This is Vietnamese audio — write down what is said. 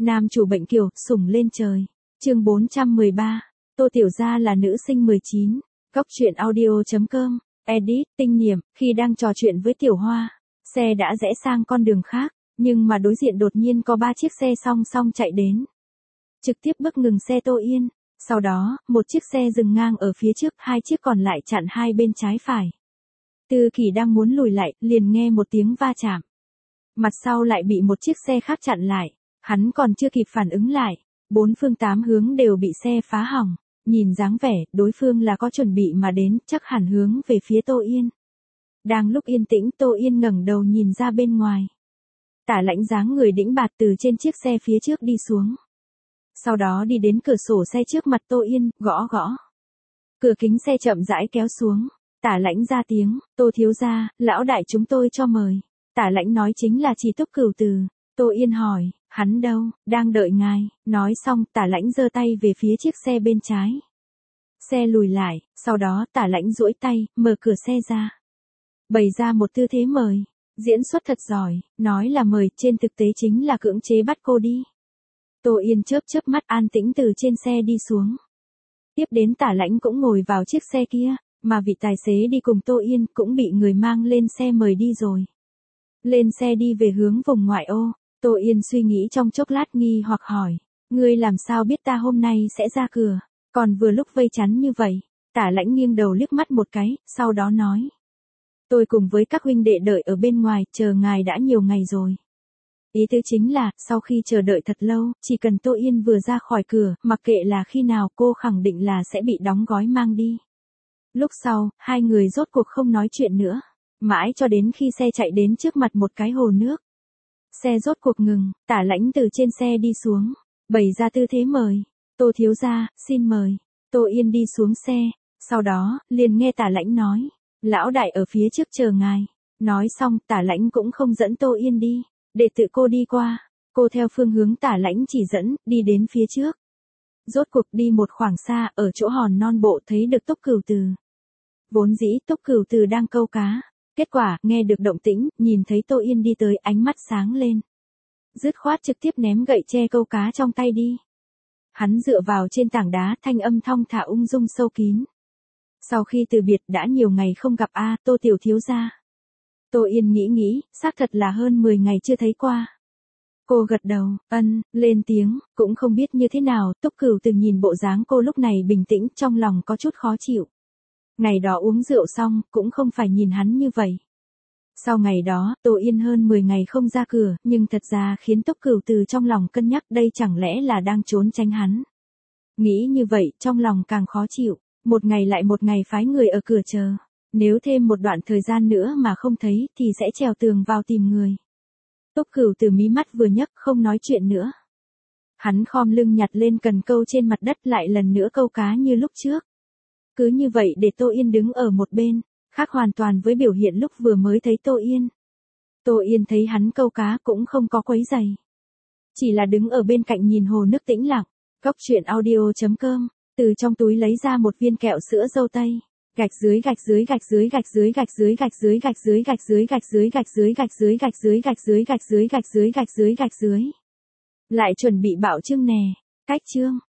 Nam chủ bệnh kiều, sủng lên trời. Chương 413. Tô Tiểu Gia là nữ sinh 19. Góc truyện audio.com. Edit, Tinh Niệm. Khi đang trò chuyện với Tiểu Hoa, xe đã rẽ sang con đường khác, nhưng mà đối diện đột nhiên có 3 chiếc xe song song chạy đến. Trực tiếp bước ngừng xe Tô Yên. Sau đó, một chiếc xe dừng ngang ở phía trước, 2 chiếc còn lại chặn hai bên trái phải. Tư Kỷ đang muốn lùi lại, liền nghe một tiếng va chạm. Mặt sau lại bị một chiếc xe khác chặn lại. Hắn còn chưa kịp phản ứng lại, 4 phương 8 hướng đều bị xe phá hỏng. Nhìn dáng vẻ, đối phương là có chuẩn bị mà đến, chắc hẳn hướng về phía Tô Yên. Đang lúc yên tĩnh, Tô Yên ngẩng đầu nhìn ra bên ngoài. Tả Lãnh dáng người đĩnh bạt từ trên chiếc xe phía trước đi xuống. Sau đó đi đến cửa sổ xe trước mặt Tô Yên, gõ gõ. Cửa kính xe chậm rãi kéo xuống. Tả Lãnh ra tiếng, Tô thiếu gia, lão đại chúng tôi cho mời. Tả Lãnh nói chính là Trì Túc Cửu Từ. Tô Yên hỏi, hắn đâu, đang đợi ngài. Nói xong, Tả Lãnh giơ tay về phía chiếc xe bên trái. Xe lùi lại, sau đó Tả Lãnh duỗi tay, mở cửa xe ra. Bày ra một tư thế mời. Diễn xuất thật giỏi, nói là mời, trên thực tế chính là cưỡng chế bắt cô đi. Tô Yên chớp chớp mắt an tĩnh từ trên xe đi xuống. Tiếp đến Tả Lãnh cũng ngồi vào chiếc xe kia, mà vị tài xế đi cùng Tô Yên cũng bị người mang lên xe mời đi rồi. Lên xe đi về hướng vùng ngoại ô, Tô Yên suy nghĩ trong chốc lát nghi hoặc hỏi, ngươi làm sao biết ta hôm nay sẽ ra cửa, còn vừa lúc vây chắn như vậy. Tả Lãnh nghiêng đầu liếc mắt một cái, sau đó nói. Tôi cùng với các huynh đệ đợi ở bên ngoài, chờ ngài đã nhiều ngày rồi. Ý tứ chính là, sau khi chờ đợi thật lâu, chỉ cần Tô Yên vừa ra khỏi cửa, mặc kệ là khi nào cô khẳng định là sẽ bị đóng gói mang đi. Lúc sau, hai người rốt cuộc không nói chuyện nữa. Mãi cho đến khi xe chạy đến trước mặt một cái hồ nước. Xe rốt cuộc ngừng, Tả Lãnh từ trên xe đi xuống, bày ra tư thế mời. Tô thiếu gia, xin mời. Tô Yên đi xuống xe, sau đó, liền nghe Tả Lãnh nói. Lão đại ở phía trước chờ ngài. Nói xong, Tả Lãnh cũng không dẫn Tô Yên đi, để tự cô đi qua. Cô theo phương hướng Tả Lãnh chỉ dẫn, đi đến phía trước. Rốt cuộc đi một khoảng xa, ở chỗ hòn non bộ thấy được Túc Cửu Từ. Vốn dĩ Túc Cửu Từ đang câu cá. Kết quả, nghe được động tĩnh, nhìn thấy Tô Yên đi tới, ánh mắt sáng lên. Dứt khoát trực tiếp ném gậy tre câu cá trong tay đi. Hắn dựa vào trên tảng đá, thanh âm thong thả ung dung sâu kín. Sau khi từ biệt đã nhiều ngày không gặp Tô tiểu thiếu gia. Tô Yên nghĩ, xác thật là hơn 10 ngày chưa thấy qua. Cô gật đầu, lên tiếng, cũng không biết như thế nào, Túc Cửu Từ nhìn bộ dáng cô lúc này bình tĩnh, trong lòng có chút khó chịu. Ngày đó uống rượu xong, cũng không phải nhìn hắn như vậy. Sau ngày đó, Tô Yên hơn 10 ngày không ra cửa, nhưng thật ra khiến Túc Cửu Từ trong lòng cân nhắc đây chẳng lẽ là đang trốn tránh hắn. Nghĩ như vậy, trong lòng càng khó chịu, một ngày lại một ngày phái người ở cửa chờ. Nếu thêm một đoạn thời gian nữa mà không thấy, thì sẽ trèo tường vào tìm người. Túc Cửu Từ mí mắt vừa nhấc, không nói chuyện nữa. Hắn khom lưng nhặt lên cần câu trên mặt đất, lại lần nữa câu cá như lúc trước. Cứ như vậy để Tô Yên đứng ở một bên, khác hoàn toàn với biểu hiện lúc vừa mới thấy Tô Yên. Tô Yên thấy hắn câu cá cũng không có quấy rầy. Chỉ là đứng ở bên cạnh nhìn hồ nước tĩnh lặng. Góc truyện audio.com, từ trong túi lấy ra một viên kẹo sữa dâu tây. Gạch dưới gạch dưới gạch dưới gạch dưới gạch dưới gạch dưới gạch dưới gạch dưới gạch dưới gạch dưới gạch dưới gạch dưới gạch dưới gạch dưới gạch dưới gạch dưới gạch dưới. Lại chuẩn bị bạo chương nè. Cách chương.